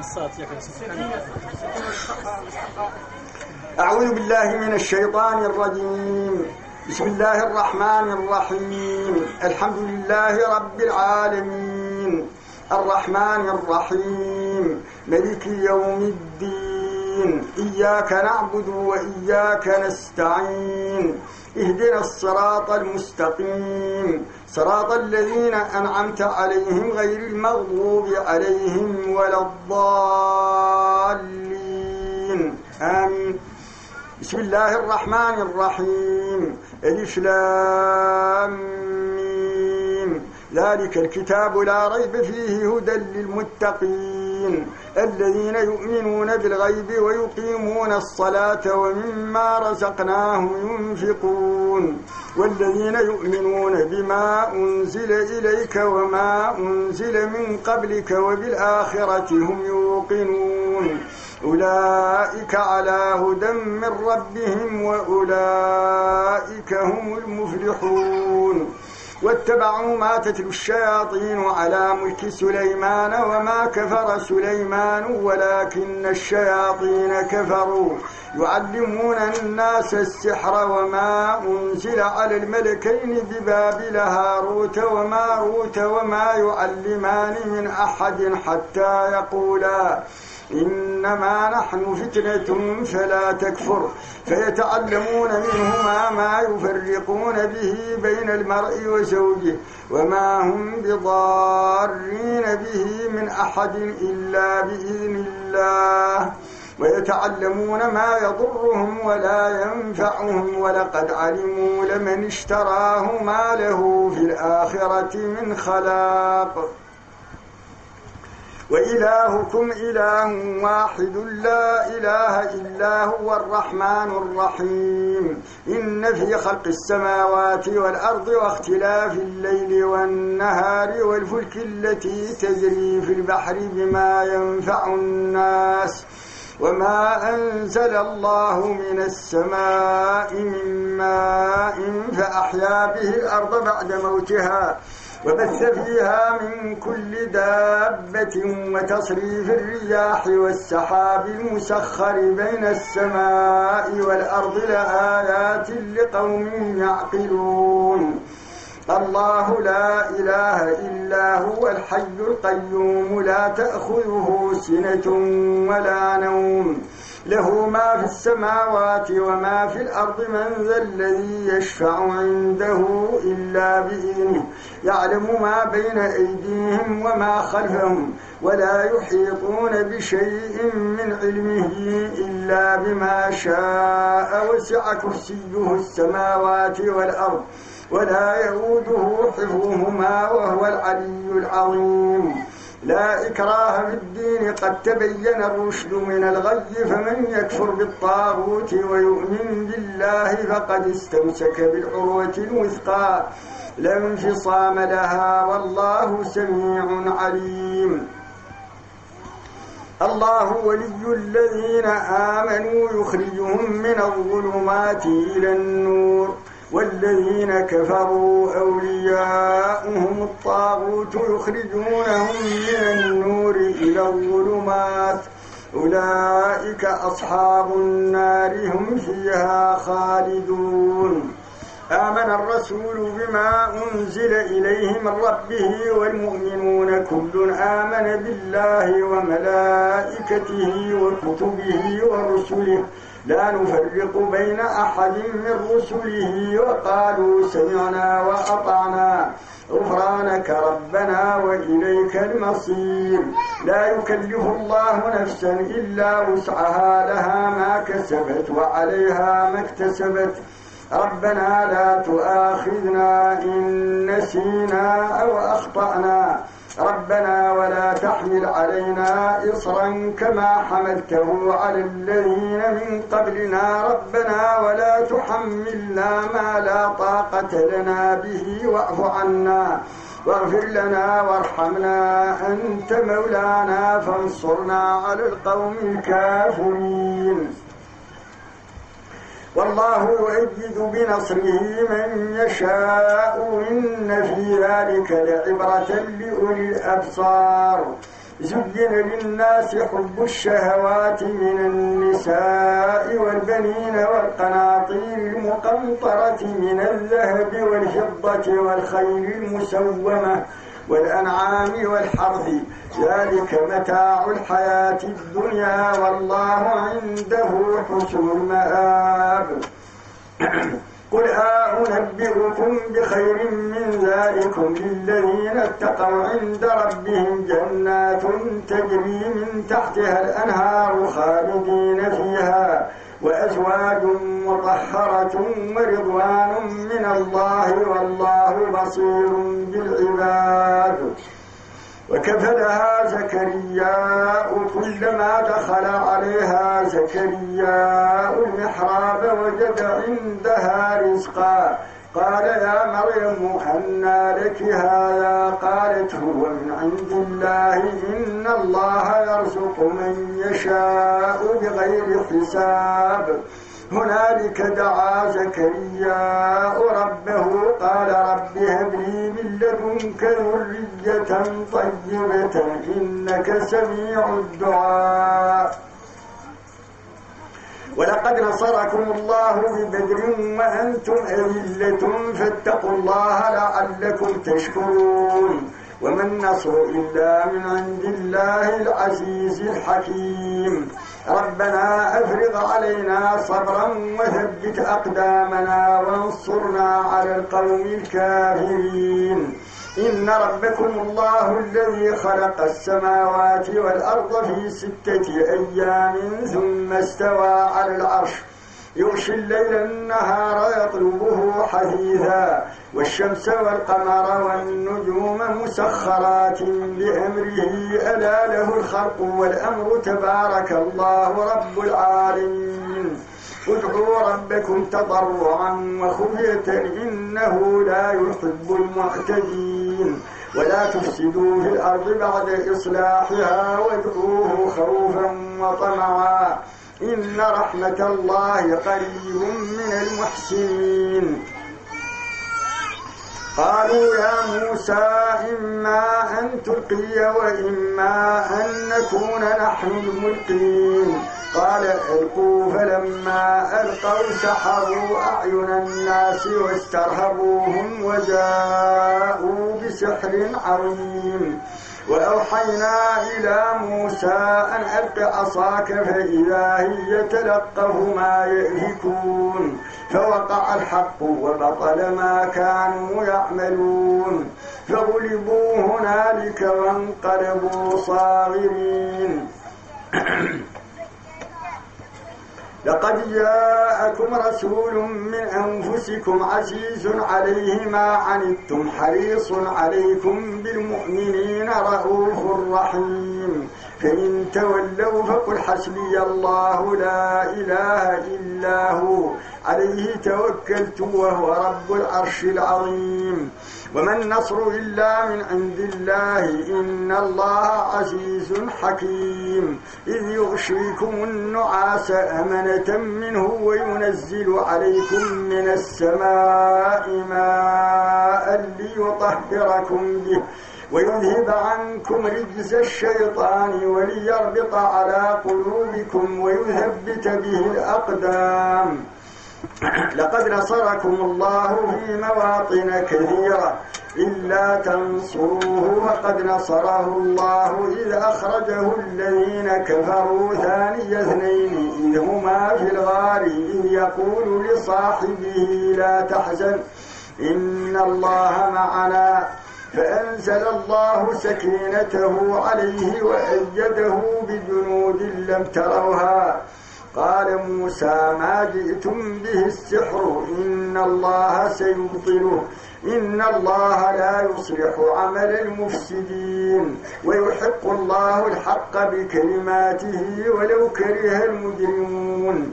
أعوذ بالله من الشيطان الرجيم. بسم الله الرحمن الرحيم. الحمد لله رب العالمين الرحمن الرحيم ملك يوم الدين. إياك نعبد وإياك نستعين. اهدنا الصراط المستقيم صراط الذين أنعمت عليهم غير المغضوب عليهم ولا الضالين. آمين. بسم الله الرحمن الرحيم. ألف لام ميم. ذلك الكتاب لا ريب فيه هدى للمتقين الذين يؤمنون بالغيب ويقيمون الصلاة ومما رزقناهم ينفقون والذين يؤمنون بما أنزل إليك وما أنزل من قبلك وبالآخرة هم يوقنون أولئك على هدى من ربهم وأولئك هم المفلحون. واتبعوا ما تتلو الشياطين على ملك سليمان وما كفر سليمان ولكن الشياطين كفروا يعلمون الناس السحر وما أنزل على الملكين ببابل هاروت وماروت وما يعلمان من أحد حتى يقولا إنما نحن فتنة فلا تكفر فيتعلمون منهما ما يفرقون به بين المرء وزوجه وما هم بضارين به من أحد إلا بإذن الله ويتعلمون ما يضرهم ولا ينفعهم ولقد علموا لمن اشتراه ما له في الآخرة من خلاق. وإلهكم إله واحد لا إله إلا هو الرحمن الرحيم. إن في خلق السماوات والأرض واختلاف الليل والنهار والفلك التي تجري في البحر بما ينفع الناس وما أنزل الله من السماء من ماء فأحيا به الأرض بعد موتها وبث فيها من كل دابة وتصريف الرياح والسحاب المسخر بين السماء والأرض لآيات لقوم يعقلون. الله لا إله إلا هو الحي القيوم لا تأخذه سنة ولا نوم له ما في السماوات وما في الأرض من ذا الذي يشفع عنده إلا بإذنه يعلم ما بين أيديهم وما خلفهم ولا يحيطون بشيء من علمه إلا بما شاء وسع كرسيه السماوات والأرض ولا يؤوده حفظهما وهو العلي العظيم. لا إكراه في الدين قد تبين الرشد من الغي فمن يكفر بالطاغوت ويؤمن بالله فقد استمسك بالعروة الوثقى لا انفصام لها والله سميع عليم. الله ولي الذين آمنوا يخرجهم من الظلمات إلى النور والذين كفروا أولياؤهم الطاغوت يخرجونهم من النور إلى الظلمات أولئك أصحاب النار هم فيها خالدون. آمن الرسول بما أنزل إليه من ربه والمؤمنون كل آمن بالله وملائكته وكتبه ورسله لا نفرق بين أحد من رسله وقالوا سمعنا وأطعنا غفرانك ربنا وإليك المصير. لا يكلف الله نفسا إلا وسعها لها ما كسبت وعليها ما اكتسبت ربنا لا تؤاخذنا إن نسينا أو أخطأنا ربنا ولا تحمل علينا إصرا كما حملته على الذين من قبلنا ربنا ولا تحملنا ما لا طاقة لنا به واعف عنا واغفر لنا وارحمنا أنت مولانا فانصرنا على القوم الكافرين. والله يؤيد بنصره من يشاء إن في ذلك لعبرة لأولي الأبصار. زين للناس حب الشهوات من النساء والبنين والقناطير المقنطرة من الذهب والفضة والخيل المسومة والأنعام والحرث ذلك متاع الحياة الدنيا والله عنده حسن المآب قل أنبئكم بخير من ذلكم للذين اتقوا عند ربهم جنات تجري من تحتها الأنهار خالدين فيها وأزواج مطهرة ورضوان من الله والله بصير بالعباد وكفلها زكرياء كلما دخل عليها زكرياء المحراب وجد عندها رزقا قال يا مريم أنى لك هذا قالت هو من عند الله إن الله يرزق من يشاء بغير حساب هنالك دعا زكرياء ربه قال رب هب لي من لدنك ذرية طيبة إنك سميع الدعاء ولقد نصركم الله ببدر وأنتم أذلة فاتقوا الله لعلكم تشكرون وما النصر إلا من عند الله العزيز الحكيم ربنا أفرغ علينا صبرا وثبت أقدامنا وانصرنا على القوم الكافرين إن ربكم الله الذي خلق السماوات والأرض في 6 أيام ثم استوى على العرش يغشي الليل النهار يطلبه حثيثا والشمس والقمر والنجوم مسخرات بأمره ألا له الخلق والأمر تبارك الله رب العالمين ادعوا ربكم تضرعا وخفية إنه لا يحب المعتدين ولا تفسدوا في الأرض بعد إصلاحها وادعوه خوفا وطمعا إن رحمة الله قريب من المحسنين قالوا يا موسى إما أن تلقي وإما أن نكون نحن الملقين قال ألقوا فلما ألقوا سحروا أعين الناس واسترهبوهم وجاءوا بسحر عظيم وأوحينا إلى موسى أن ألق عصاك فإذا هي تلقف ما يأفكون فوقع الحق وبطل ما كانوا يعملون فغلبوا هنالك وانقلبوا صاغرين لقد جاءكم رسول من أنفسكم عزيز عليه ما عنتم حريص عليكم بالمؤمنين رؤوف رحيم فإن تولوا فقل حسبي الله لا إله إلا هو عليه توكلت وهو رب العرش العظيم وما النصر إلا من عند الله إن الله عزيز حكيم إذ يغشيكم النعاس أمنة منه وينزل عليكم من السماء ماء ليطهركم به ويذهب عنكم رجز الشيطان وليربط على قلوبكم ويثبت به الأقدام لقد نصركم الله في مواطن كثيرة إلا تنصروه فقد نصره الله إذ أخرجه الذين كفروا ثاني اثنين إذ هما في الغار إذ يقول لصاحبه لا تحزن إن الله معنا فأنزل الله سكينته عليه وأيده بجنود لم تروها قال موسى ما جئتم به السحر إن الله سيبطله إن الله لا يصلح عمل المفسدين ويحق الله الحق بكلماته ولو كره المجرمون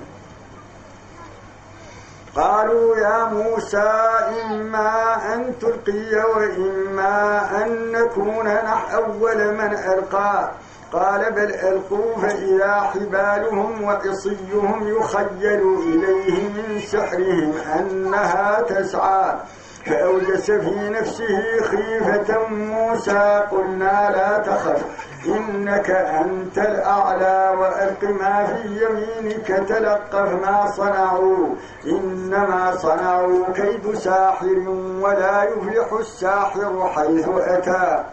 قالوا يا موسى إما أن تلقي وإما أن نكون نحن أول من ألقى قال بل ألقوا فإذا حبالهم وعصيهم يخيل إليه من سحرهم أنها تسعى فأوجس في نفسه خيفة موسى قلنا لا تخف إنك أنت الأعلى وألق ما في يمينك تلقف ما صنعوا إنما صنعوا كيد ساحر ولا يفلح الساحر حيث أتى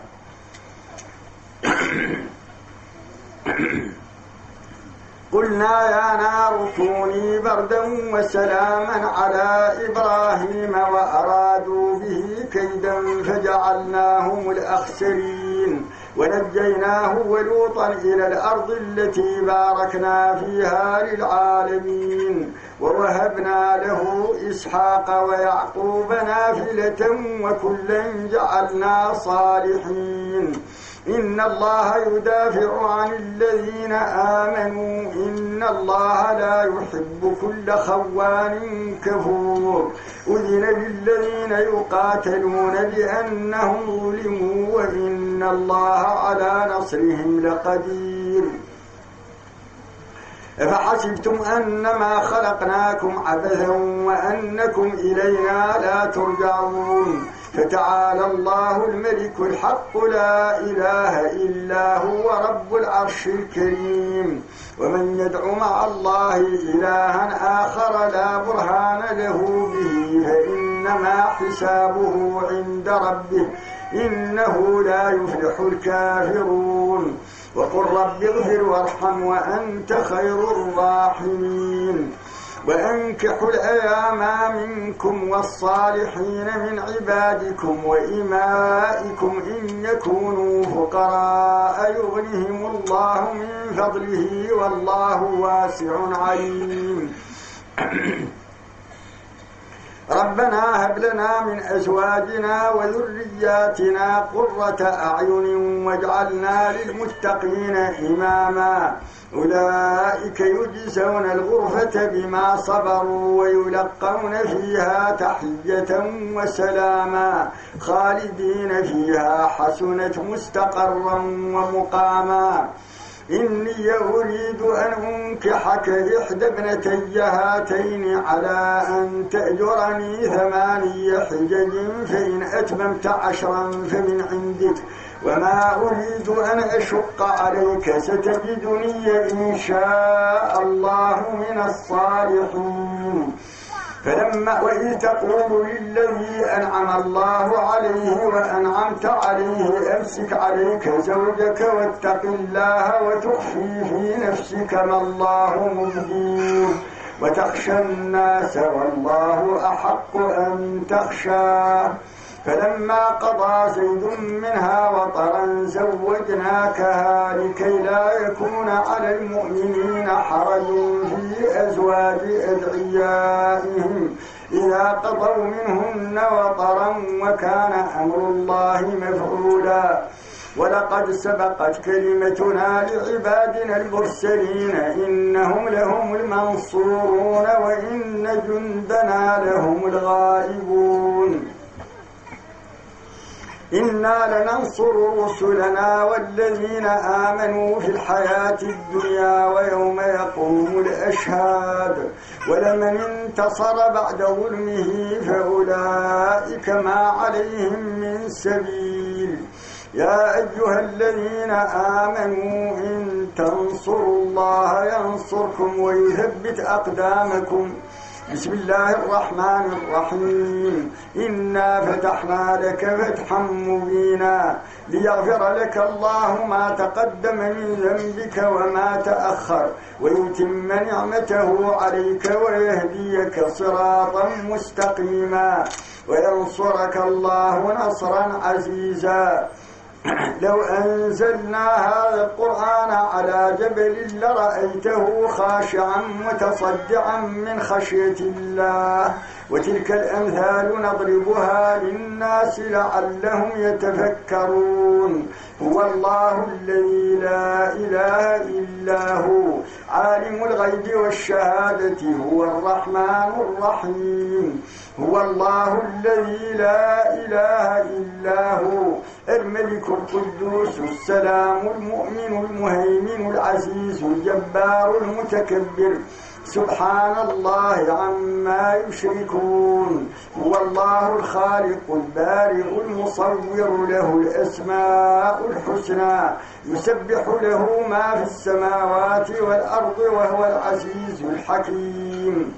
قلنا يا نار كوني بردا وسلاما على إبراهيم وأرادوا به كيدا فجعلناهم الأخسرين ونجيناه ولوطا إلى الأرض التي باركنا فيها للعالمين ووهبنا له إسحاق ويعقوب نافلة وكلا جعلنا صالحين إن الله يدافع عن الذين آمنوا إن الله لا يحب كل خوان كفور أذن للذين يقاتلون بأنهم ظلموا وإن الله على نصرهم لقدير أفحسبتم أنما خلقناكم عبثا وأنكم إلينا لا ترجعون فتعالى الله الملك الحق لا إله إلا هو رب العرش الكريم ومن يدع مع الله إلها آخر لا برهان له به فإنما حسابه عند ربه إنه لا يفلح الكافرون وقل رب اغفر وارحم وأنت خير الراحمين وأنكحوا الأيام منكم والصالحين من عبادكم وإمائكم إن يكونوا فقراء يغنهم الله من فضله والله واسع عليم ربنا هب لنا من أزواجنا وذرياتنا قرة أعين واجعلنا للمتقين إماما أولئك يجزون الغرفة بما صبروا ويلقون فيها تحية وسلاما خالدين فيها حسنت مستقرا ومقاما إني أريد أن أنكحك إحدى ابنتي هاتين على أن تأجرني 8 حجج فإن أتممت 10 فمن عندك وما أريد أن أشق عليك ستجدني إن شاء الله من الصالحين فلما وإذ تقول للذي أنعم الله عليه وأنعمت عليه أمسك عليك زوجك واتق الله وتخفي في نفسك ما الله مبديه وتخشى الناس والله أحق أن تخشاه فلما قضى زيد منها وطرا زوجناكها لكي لا يكون على المؤمنين حرج في أزواج أدعيائهم إذا قضوا منهن وطرا وكان أمر الله مفعولا ولقد سبقت كلمتنا لعبادنا المرسلين إنهم لهم المنصورون وإن جندنا لهم الغالبون إنا لننصر رسلنا والذين آمنوا في الحياة الدنيا ويوم يقوم الأشهاد ولمن انتصر بعد ظلمه فأولئك ما عليهم من سبيل يا أيها الذين آمنوا إن تنصروا الله ينصركم ويثبت أقدامكم بسم الله الرحمن الرحيم إنا فتحنا لك فتحا مبينا ليغفر لك الله ما تقدم من ذنبك وما تأخر ويتم نعمته عليك ويهديك صراطا مستقيما وينصرك الله نصرا عزيزا لو أنزلنا هذا القرآن على جبل لرأيته خاشعا متصدعا من خشية الله وتلك الأمثال نضربها للناس لعلهم يتفكرون هو الله الذي لا إله إلا هو عالم الغيب والشهادة هو الرحمن الرحيم هو الله الذي لا إله إلا هو الملك القدوس السلام المؤمن المهيمن العزيز الجبار المتكبر سبحان الله عما يشركون هو الله الخالق البارئ المصور له الأسماء الحسنى يسبح له ما في السماوات والأرض وهو العزيز الحكيم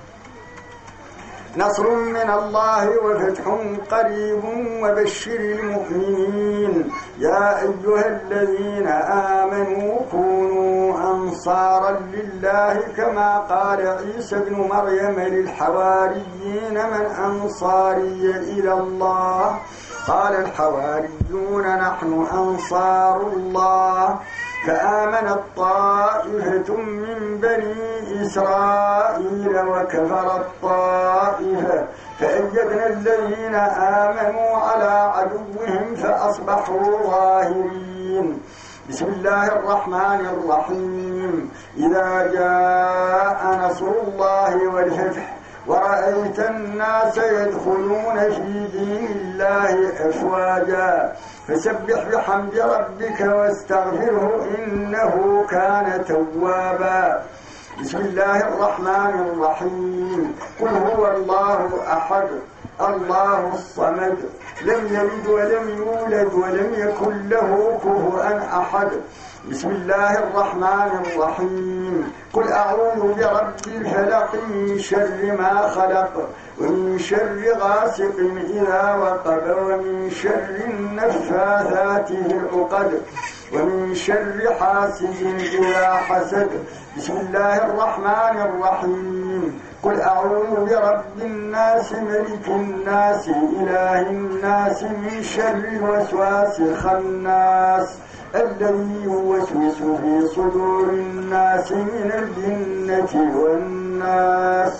نصر من الله وفتح قريب وبشر المؤمنين يا أيها الذين آمنوا كونوا أنصارا لله كما قال عيسى ابن مريم للحواريين من أنصاري إلى الله قال الحواريون نحن أنصار الله فآمنت طائفة من بني إسرائيل وكفرت طائفة فأيدنا الذين آمنوا على عدوهم فأصبحوا ظاهرين بسم الله الرحمن الرحيم إذا جاء نصر الله والفتح ورأيت الناس يدخلون في دين الله أفواجا فسبح بحمد ربك واستغفره إنه كان توابا بسم الله الرحمن الرحيم قل هو الله أحد الله الصمد لم يلد ولم يولد ولم يكن له كفوا أحد بسم الله الرحمن الرحيم قل أعوذ برب الفلق من شر ما خلق ومن شر غاسق إذا وقب ومن شر النفاثات في العقد ومن شر حاسد إذا حسد بسم الله الرحمن الرحيم قل أعوذ برب الناس ملك الناس إله الناس من شر الوسواس الخناس الذي يوسوس في صدور الناس من الجنة والناس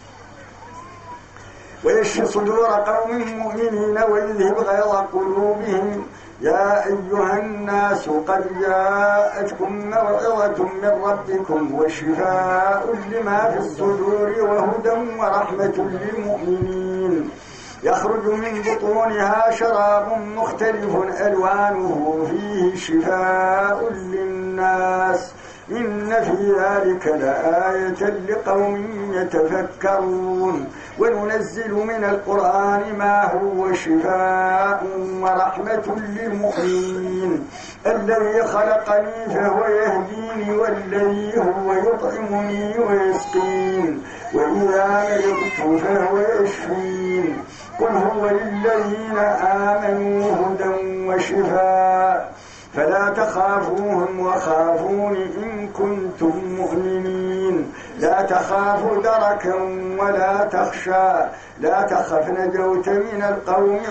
ويشفي صدور قوم مؤمنين ويذهب غيظ قلوبهم يا أيها الناس قد جاءتكم موعظة من ربكم وشفاء لما في الصدور وهدى ورحمة للمؤمنين يخرج من بطونها شراب مختلف ألوانه فيه شفاء للناس إن في ذلك لآية لقوم يتفكرون وننزل من القرآن ما هو شفاء ورحمة للمؤمنين الذي خلقني فهو يهديني والذي هو يطعمني ويسقين وإذا مرضت فهو يشفين قل هو للذين آمنوا هدى وشفاء فلا تخافوهم وخافون إن كنتم مؤمنين لا تخاف دركا ولا تخشى لا تخف نجوت من القوم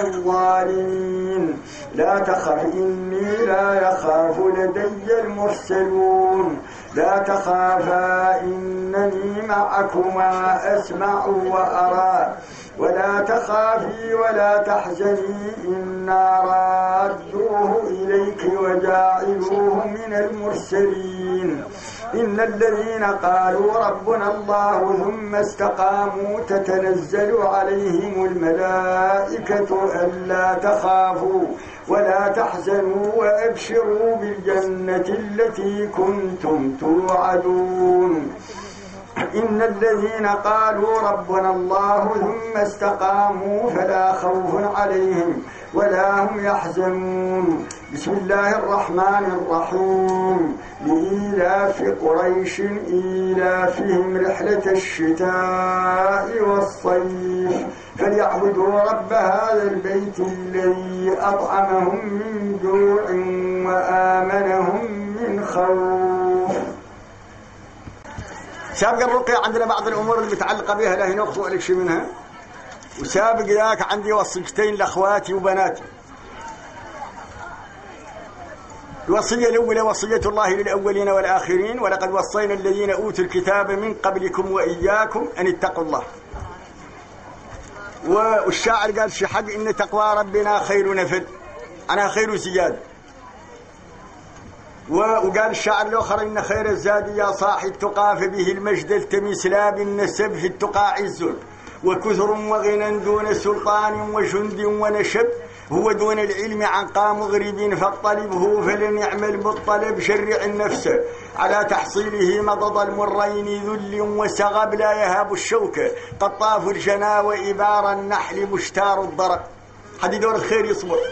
الظالمين لا تخف إني لا يخاف لدي المرسلون لا تخافا إنني معكما أسمع وأرى ولا تخافي ولا تحزني إنا رادوه إليك وجاعلوه من المرسلين إن الذين قالوا ربنا الله ثم استقاموا تتنزل عليهم الملائكة ألا تخافوا ولا تحزنوا وأبشروا بالجنة التي كنتم توعدون إن الذين قالوا ربنا الله ثم استقاموا فلا خوف عليهم ولا هم يحزنون بسم الله الرحمن الرحيم لإيلاف قريش إيلافهم رحلة الشتاء والصيف فليعبدوا رب هذا البيت الذي أطعمهم من جوع وآمنهم من خوف. سابق الرقية عندنا بعض الأمور المتعلقة بها لا هنا أخذوا لك شيء منها، وسابق ذاك عندي وصيتين لأخواتي وبناتي. الوصية الأولى وصية الله للأولين والآخرين ولقد وصينا الذين أوتوا الكتاب من قبلكم وإياكم أن اتقوا الله. والشاعر قال في حق إن تقوى ربنا خير نفد أنا خير زيادة. وقال الشاعر الآخر إن خير الزاد يا صاحي التقى فبه المجد التميس لا بالنسب في التقى عز وكثر وغنى دون سلطان وجند ونشب هو دون العلم عن قام مغرب فاطلبه فلن يعمل بالطلب شرع النفس على تحصيله مضض المرين ذل وسغب لا يهاب الشوكة قطاف الجنا وإبار النحل مشتار الضرب. حد يدور الخير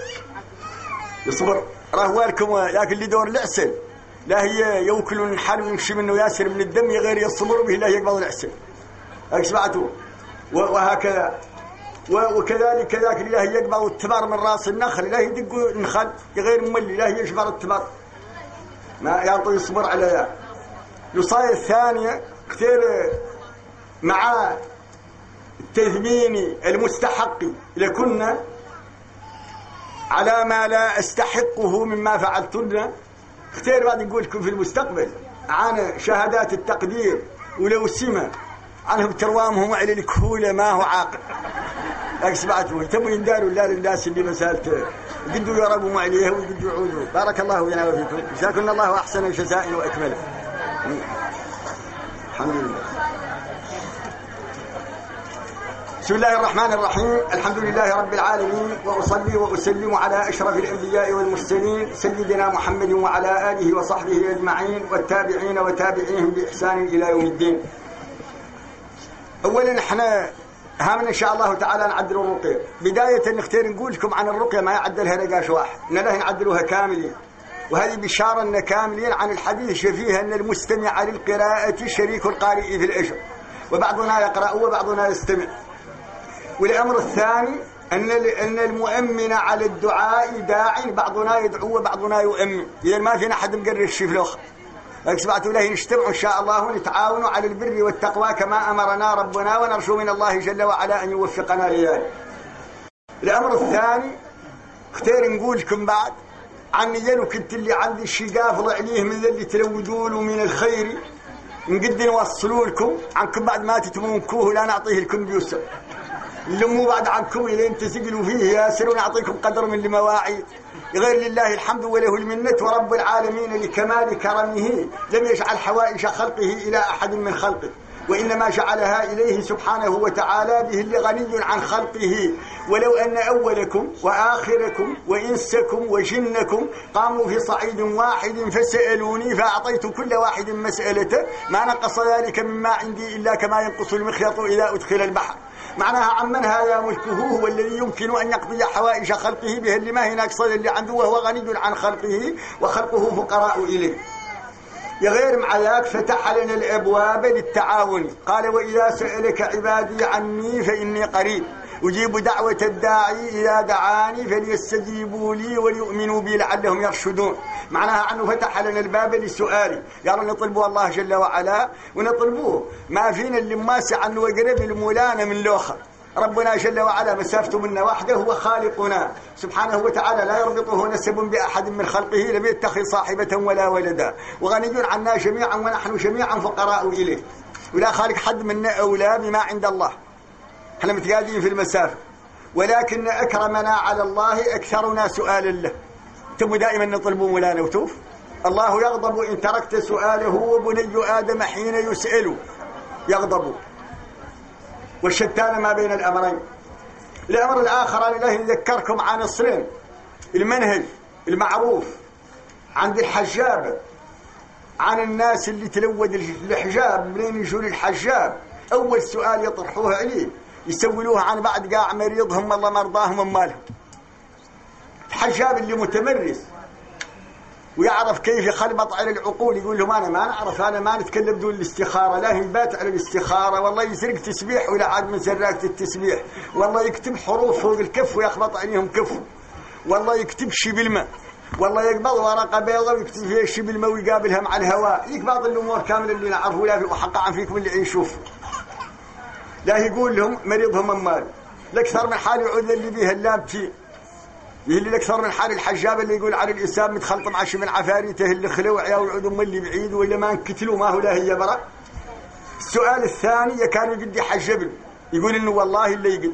يصبر راهوالكم لكن اللي دور العسل لا هي يوكل النحل ويمشي منه ياسر من الدم غير يصبر به لا يقبض العسل. سمعتوا؟ وهكذا وكذلك ذاك الله يقبض التمر من راس النخل لا يدق النخل غير مملي لا يجبر التمر ما يعطي يصبر على ذا. الوصايا الثانية كثير مع التثمين المستحق لكنا على ما لا استحقه مما فعلتن. كثير بعد نقول لكم في المستقبل عن شهادات التقدير ولو سمع عنهم تروامهم على الكهولة ما هو عاقل. سمعتوا تبوا ينداروا لا للناس اللي مسالته قدوا يربوا عليه وقدوا يعودوا. بارك الله فينا وفيكم جزاكم الله أحسن الجزاء وأكمله. الحمد لله. بسم الله الرحمن الرحيم. الحمد لله رب العالمين وأصلي وأسلم على أشرف الأنبياء والمرسلين سيدنا محمد وعلى آله وصحبه أجمعين والتابعين وتابعيهم بإحسان إلى يوم الدين. أولا احنا هامنا إن شاء الله تعالى نعدل الرقية. بداية نختار نقول لكم عن الرقية ما يعدلها نقاش واحد إن له نعدلوها كاملين. وهذه بشارة أن كاملين عن الحديث فيها أن المستمع للقراءة شريك القارئ في الأجر وبعضنا يقرأ وبعضنا يستمع. والأمر الثاني أن المؤمن على الدعاء داع بعضنا يدعو وبعضنا يؤمن. إذا ما فينا حد مقرر الشيء في الأخر سمعتوا له نجتمع إن شاء الله ونتعاونوا على البر والتقوى كما أمرنا ربنا ونرجو من الله جل وعلا أن يوفقنا لذلك. الأمر الثاني اختار نقول لكم بعد عن يلو كنت اللي عندي الشيء قافل عليه من اللي تلودوا له من الخير نقد نوصلوا لكم عنكم بعد ما تتمونكوه لا نعطيه لكم بيسر لموا بعد عنكم إلى أن تسجلوا فيه ياسر ونعطيكم قدر من المواعيد. غير لله الحمد وله المنة ورب العالمين لكمال كرمه لم يجعل حوائج خلقه إلى أحد من خلقه وإنما جعلها إليه سبحانه وتعالى به اللي غني عن خلقه. ولو أن أولكم وآخركم وإنسكم وجنكم قاموا في صعيد واحد فسألوني فأعطيت كل واحد مسألته ما نقص ذلك مما عندي إلا كما ينقص المخيط إذا أدخل البحر. معناها عمن هذا ملكه هو الذي يمكن أن يقضي حوائج خلقه به اللي ما هي ناقصة اللي عنده وهو غني عن خلقه وخلقه فقراء إليه. غير مع ذاك فتح لنا الأبواب للتعاون. قال وإذا سألك عبادي عني فإني قريب أجيب دعوة الداعي إذا دعاني فليستجيبوا لي وليؤمنوا بي لعلهم يرشدون. معناها عنه فتح لنا الباب للسؤال قالوا نطلبوا الله جل وعلا ونطلبوه ما فينا اللي ماسع عنه وقرب المولانا من الآخر. ربنا جل وعلا مسافته منا وحده هو خالقنا سبحانه وتعالى لا يربطه نسب بأحد من خلقه لم يتخذ صاحبة ولا ولدا وغني عنا جميعا ونحن جميعا فقراء إليه ولا خالق حد منا أولى بما عند الله. احنا متقادين في المسافة ولكن أكرمنا على الله أكثرنا سؤالا له. تم دائما نطلبوا مولانا وتوف. الله يغضب إن تركت سؤاله وبني آدم حين يسأل يغضب والشتان ما بين الأمرين. الأمر الآخر أنا له نذكركم عن الصرين المنهج المعروف عند الحجاب عن الناس اللي تلود الحجاب منين يجون الحجاب. أول سؤال يطرحوه عليه يسولوه عن بعد قاع مريضهم الله مرضاهم ومالهم. الحجاب اللي متمرس ويعرف كيف يخلبط على العقول يقول لهم أنا ما نعرف أنا ما نتكلم بدون الاستخارة لا يبات على الاستخارة والله يسرق تسبيح ولا عاد من سراقة التسبيح والله يكتب حروف فوق الكف ويخبط عليهم كف والله يكتب شي بالماء والله يقبض ورقة بيضة ويكتب فيها شي بالماء ويقابلها مع الهواء. يقبض الأمور كاملة اللي نعرفه لا وحق عن فيكم اللي يشوف لا يقول لهم مريضهم أمال الأكثر من حال يعود اللي بيها اللابتي اللي الأكثر من حال الحجاب اللي يقول على الإنسان متخلط مع شي من عفاريته اللي خلوا عيا ويعودوا اللي بعيد ولا ما انكتلوا ما هو لا هي برا. السؤال الثاني كان يقد يحجبني يقول إنه والله اللي يقد.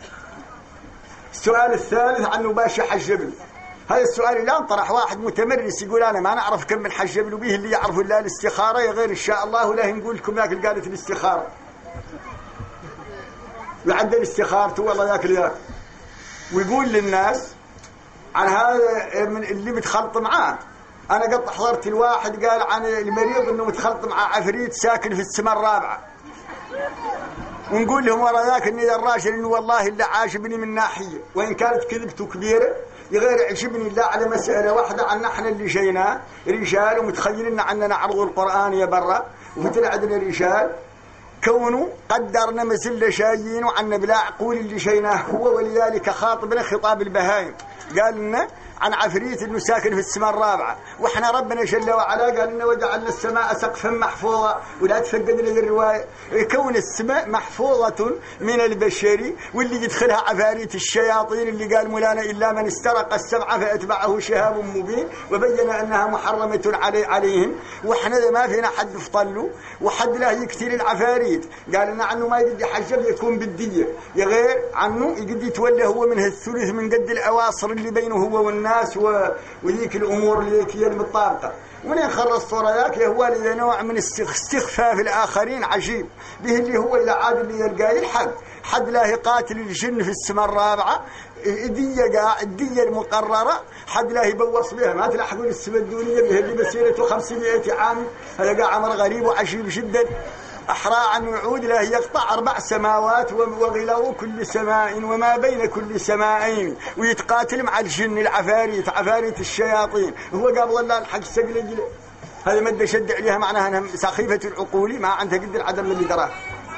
السؤال الثالث عنه باش يحجبني. هذا السؤال اللي انطرح واحد متمرس يقول أنا ما نعرف كم من حجبني به اللي يعرفوا الله الاستخارة غير إن شاء الله ولا نقول لكم ذاك اللي قالت الاستخارة وعند الاستخارة والله ذاك ويقول للناس عن هذا من اللي متخلط معاه. أنا قد حضرت الواحد قال عن المريض إنه متخلط مع عفريت ساكن في السماء الرابعة، ونقول لهم ورا ذاك إني دراش إنه والله اللي عاشبني من ناحية، وإن كانت كذبته كبيرة غير عجبني الله على مسألة واحدة. عن احنا اللي جينا رجال ومتخيلين عننا عرض القرآن يا برا، ومثل عندنا رجال كونوا قدرنا مثل شايين وعنا بلا عقول اللي شيناه هو، ولذلك خاطبنا خطاب البهايم قال لنا عن عفريت انه ساكن في السماء الرابعه، واحنا ربنا جل وعلا قال لنا وجعلنا السماء سقفا محفوظا. ولا تفقد لي الروايه، كون السماء محفوظه من البشر واللي يدخلها عفاريت الشياطين اللي قال مولانا الا من استرق السمع فاتبعه شهاب مبين، وبين انها محرمه عليهم. واحنا ما فينا حد فطله وحد له يكثير العفاريت، قال لنا عنه ما يقد يحجب يكون بالديه، يا غير عنه يقد يتولى هو من الثلث من قد الاواصر اللي بينه هو والناس وذيك الامور اللي هي المطابقه. ومن خلص ذاك هو اللي نوع من استخفاف الاخرين عجيب به، اللي هو اذا عاد اللي يلقاه الحد حد لا قاتل الجن في السماء الرابعه الدية المقررة حد لا يبوص بها، ما تلحقون السماء الدنيا به اللي مسيرته 500 عام. هذا عمر غريب وعجيب جدا، أحرى أن يعود له يقطع 4 سماوات وغلاو كل سماء وما بين كل سماءين، ويتقاتل مع الجن العفاريت عفاريت الشياطين. هو قابل الله الحق سقل هذا مد شد عليها معناها أنها سخيفة العقول ما عندها قد العدم اللي دراه.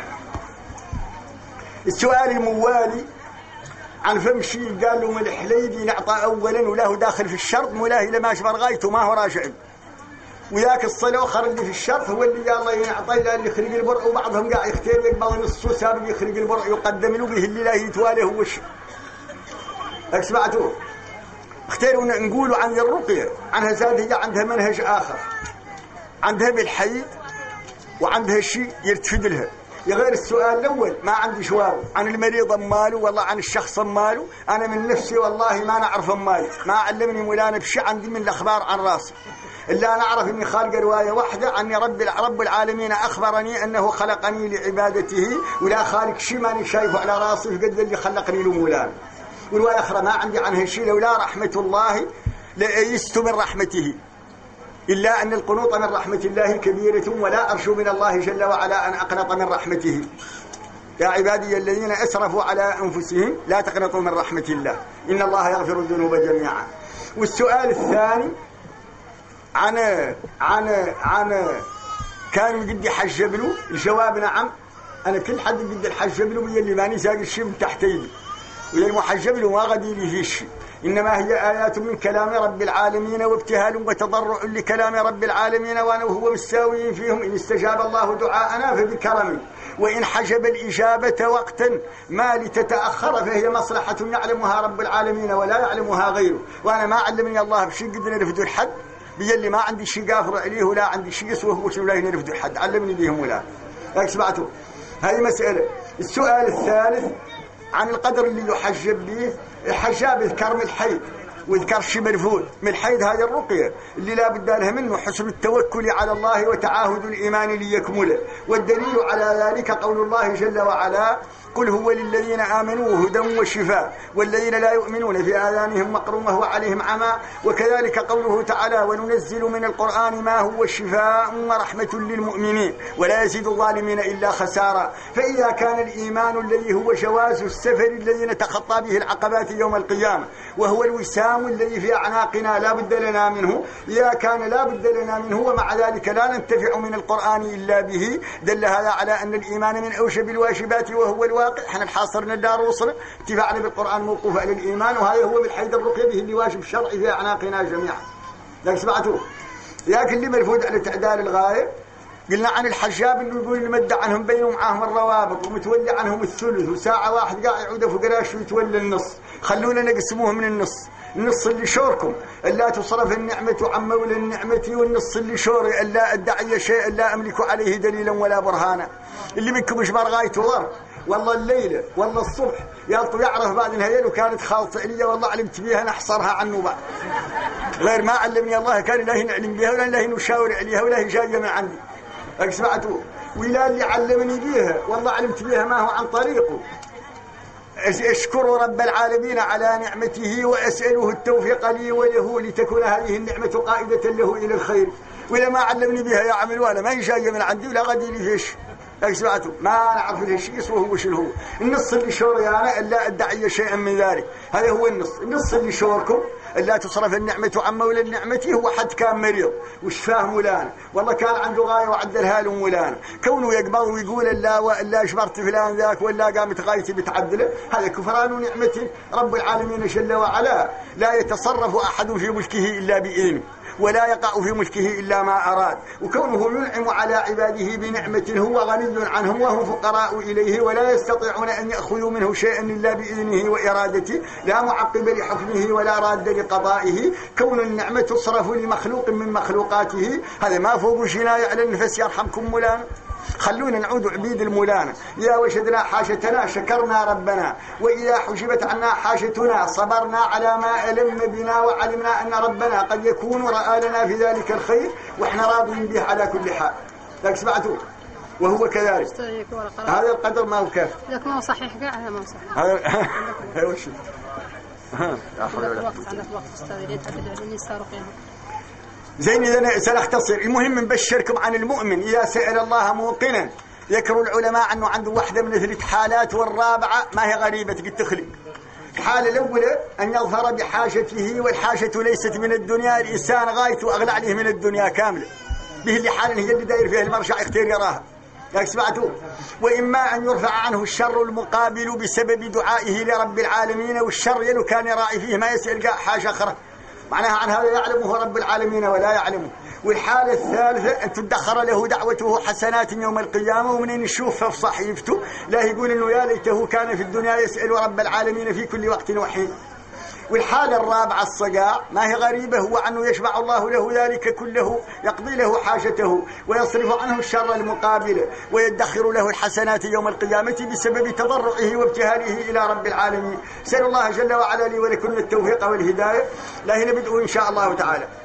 السؤال الموالي عن فم شيء قال له من الحليدي نعطى أولا وله داخل في الشرط مولاه لما شبر غايته ما هو راجع، وياك الصلاة أخر اللي في الشرط هو اللي يا الله ينعطي له اللي يخرج البرع، وبعضهم قاعد يختار يقبض نص سابق يخرج البرع يقدم له به اللي لا يتوالي هو الشيء. سمعتوه؟ اختاروا نقولوا عن الرقية عنها زاد هي عندها منهج آخر، عندها بالحيد وعندها شيء يرتفد لها. غير السؤال الأول ما عندي جواب عن المريض ماله والله عن الشخص ماله، أنا من نفسي والله ما نعرف مالي، ما علمني مولانا بشيء عندي من الأخبار عن راسي، إلا أنا أعرف إني خالق رواية واحدة عني رب العالمين أخبرني أنه خلقني لعبادته ولا خالق شيء ماني شايفه على راسي قد اللي خلقني له مولانا. ورواية أخرى ما عندي عنها شيء لولا رحمة الله لأيست من رحمته، إلا أن القنوط من رحمة الله كبيرة ولا أرجو من الله جل وعلا أن أقنط من رحمته. يا عبادي الذين أسرفوا على أنفسهم لا تقنطوا من رحمة الله إن الله يغفر الذنوب جميعا. والسؤال الثاني عن كانوا قد يحجب له، الجواب نعم. أنا كل حد قد الحجب له ويا اللي ماني ساق الشيء من تحت يدي، ويا المحجب له ما غدي لي الشيء، إنما هي آيات من كلام رب العالمين وابتهال وتضرع لكلام رب العالمين وأنا وهو مستاوي فيهم. إن استجاب الله دعاءنا فبكرمه، وإن حجب الإجابة وقتا ما لتتأخر فهي مصلحة يعلمها رب العالمين ولا يعلمها غيره. وأنا ما علمني الله بشيء قد نرفد الحد بيلي ما عندي شيء قافر عليه ولا عندي شيء يسوه ولا نرفد الحد علمني بهم ولا لك. سمعتوا هذه مسألة. السؤال الثالث عن القدر اللي يحجب به، حجاب يذكر من الحيض ويذكر شيء مرفوض من الحيض، هذه الرقية اللي لا بد لها منه حسن التوكل على الله وتعاهد الإيمان ليكمله. والدليل على ذلك قول الله جل وعلا قل هو للذين آمنوا هدى وشفاء والذين لا يؤمنون في آذانهم مقرمة وعليهم عمى. وكذلك قوله تعالى وننزل من القرآن ما هو شفاء ورحمة للمؤمنين ولا يزيد الظالمين إلا خسارا. فإذا كان الإيمان الذي هو جواز السفر الذي نتخطى به العقبات يوم القيامة وهو الوسام الذي في أعناقنا لا بد لنا منه، إذا كان لا بد لنا منه ومع ذلك لا ننتفع من القرآن إلا به، دل هذا على أن الإيمان من أوجب الواجبات وهو الواقع. احنا الحاصرنا الدار وصلنا اتفاعنا بالقرآن موقوف على الإيمان، وهذا هو بالحيد الرقية به اللي واجب شرعي في أعناقنا جميعا. لكن سمعتوه لكن اللي مرفوض على تعدال الغاية قلنا عن الحجاب انه يقول المد عنهم بينهم معهم الروابط ومتولي عنهم الثلث، وساعة واحد قاعد يعود في قراش ويتولى النص. خلونا نقسموه من النص اللي شوركم الا تصرف النعمة عن مولى النعمة، والنص اللي شوري الا ادعي شيء الا املك عليه دليلا ولا برهانا. اللي منكم مش غايته ضر والله الليلة والله الصبح يعرف بعد الهيل وكانت خالصة لي والله علمت بيها نحصرها عنه بعد غير ما علمني الله كان الله نعلم بها ولا الله نشاور عليها ولا هي جاية من عندي. سمعتوا ولا اللي علمني بيها والله علمت بيها ما هو عن طريقه أشكر رب العالمين على نعمته وأسأله التوفيق لي وله لتكون هذه النعمة قائدة له إلى الخير، وإذا ما علمني بها يعمل ولا ما يشاي من عندي ولا غادي لي فيش سمعتوا ما نعرف الهشيس وهو وش هو النص اللي شوري أنا إلا أدعي شيئا من ذلك. هذا هو النص اللي شوركم إلا تصرف النعمة عن مولى النعمة. هو حد كان مريض وشفاه مولانا والله كان عنده غاية وعدلها له مولانا، كونه يقبض ويقول إلا شبرت فلان ذاك ولا قامت غايتي بتعدله، هذا كفران نعمة رب العالمين جل وعلا. لا يتصرف أحد في ملكه إلا بإذنه ولا يقع في ملكه إلا ما أراد، وكونه ينعم على عباده بنعمة هو غني عنهم وهم فقراء إليه ولا يستطيعون أن يأخذوا منه شيئا إلا بإذنه وإرادته، لا معقب لحكمه ولا راد لقضائه. كون النعمة تصرف لمخلوق من مخلوقاته هذا ما فوق شناية على النفس. يرحمكم مولانا. خلونا نعود عبيد المولانا. إذا وجدنا حاجتنا شكرنا ربنا، وإذا حجبت عنا حاجتنا صبرنا على ما ألم بنا، وعلمنا أن ربنا قد يكون رأى لنا في ذلك الخير وإحنا راضين به على كل حال. لك سمعتوا وهو كذلك. هذا القدر ما هو كاف. لك ما هو صحيح قاعد ما هو صحيح. هذا وش زين. إذا سنختصر. المهم نبشركم عن المؤمن إذا سأل الله موقنا. يذكر العلماء أنه عنده واحدة من 3 حالات، والرابعة ما هي غريبة قد تخلق. الحالة الأولى أن يظهر بحاجته، والحاجة ليست من الدنيا، الإنسان غايته أغلى عليه من الدنيا كاملة، به اللي حالا هي اللي داير فيها المرشع يختار يراها. لك سمعتوا. وإما أن يرفع عنه الشر المقابل بسبب دعائه لرب العالمين، والشر يلو كان يراعي فيه ما يسأل حاجة أخرى معناها عن هذا يعلمه رب العالمين ولا يعلمه. والحالة الثالثة أن تدخر له دعوته حسنات يوم القيامة، ومن نشوف في صحيفته لا يقول إنه يا ليته كان في الدنيا يسأل رب العالمين في كل وقت وحين. والحالة الرابعة الصقاع ما هي غريبة، هو أنه يشبع الله له ذلك كله، يقضي له حاجته ويصرف عنه الشر المقابل ويدخر له الحسنات يوم القيامة بسبب تضرعه وابتهاله إلى رب العالمين. سأل الله جل وعلا لي ولكم التوفيق والهداية. لا هنا بدء إن شاء الله تعالى.